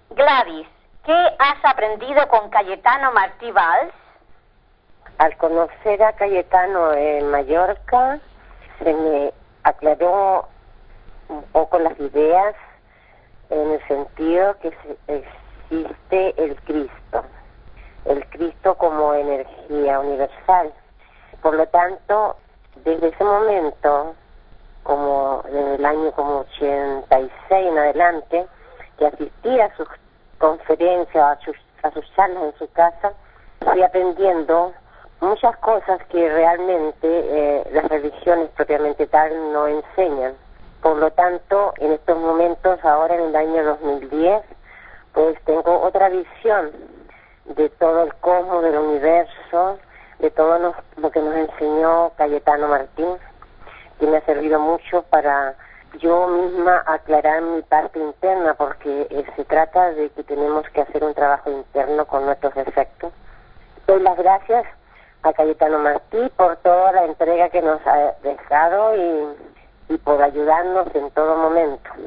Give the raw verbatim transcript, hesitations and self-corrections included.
Gladys, ¿qué has aprendido con Cayetano Martí Valls? Al conocer a Cayetano en Mallorca, se me aclaró un poco las ideas en el sentido que existe el Cristo, el Cristo como energía universal. Por lo tanto, desde ese momento, como en el año como ochenta y seis en adelante, que asistí a sus conferencias, a sus, a sus charlas en su casa, fui aprendiendo muchas cosas que realmente eh, las religiones propiamente tal no enseñan. Por lo tanto, en estos momentos, ahora en el año dos mil diez, pues tengo otra visión de todo el cosmos, del universo, de todo lo, lo que nos enseñó Cayetano Martín, que me ha servido mucho para yo misma aclarar mi parte interna, porque eh, se trata de que tenemos que hacer un trabajo interno con nuestros defectos. Doy las gracias a Cayetano Martí por toda la entrega que nos ha dejado y, y por ayudarnos en todo momento.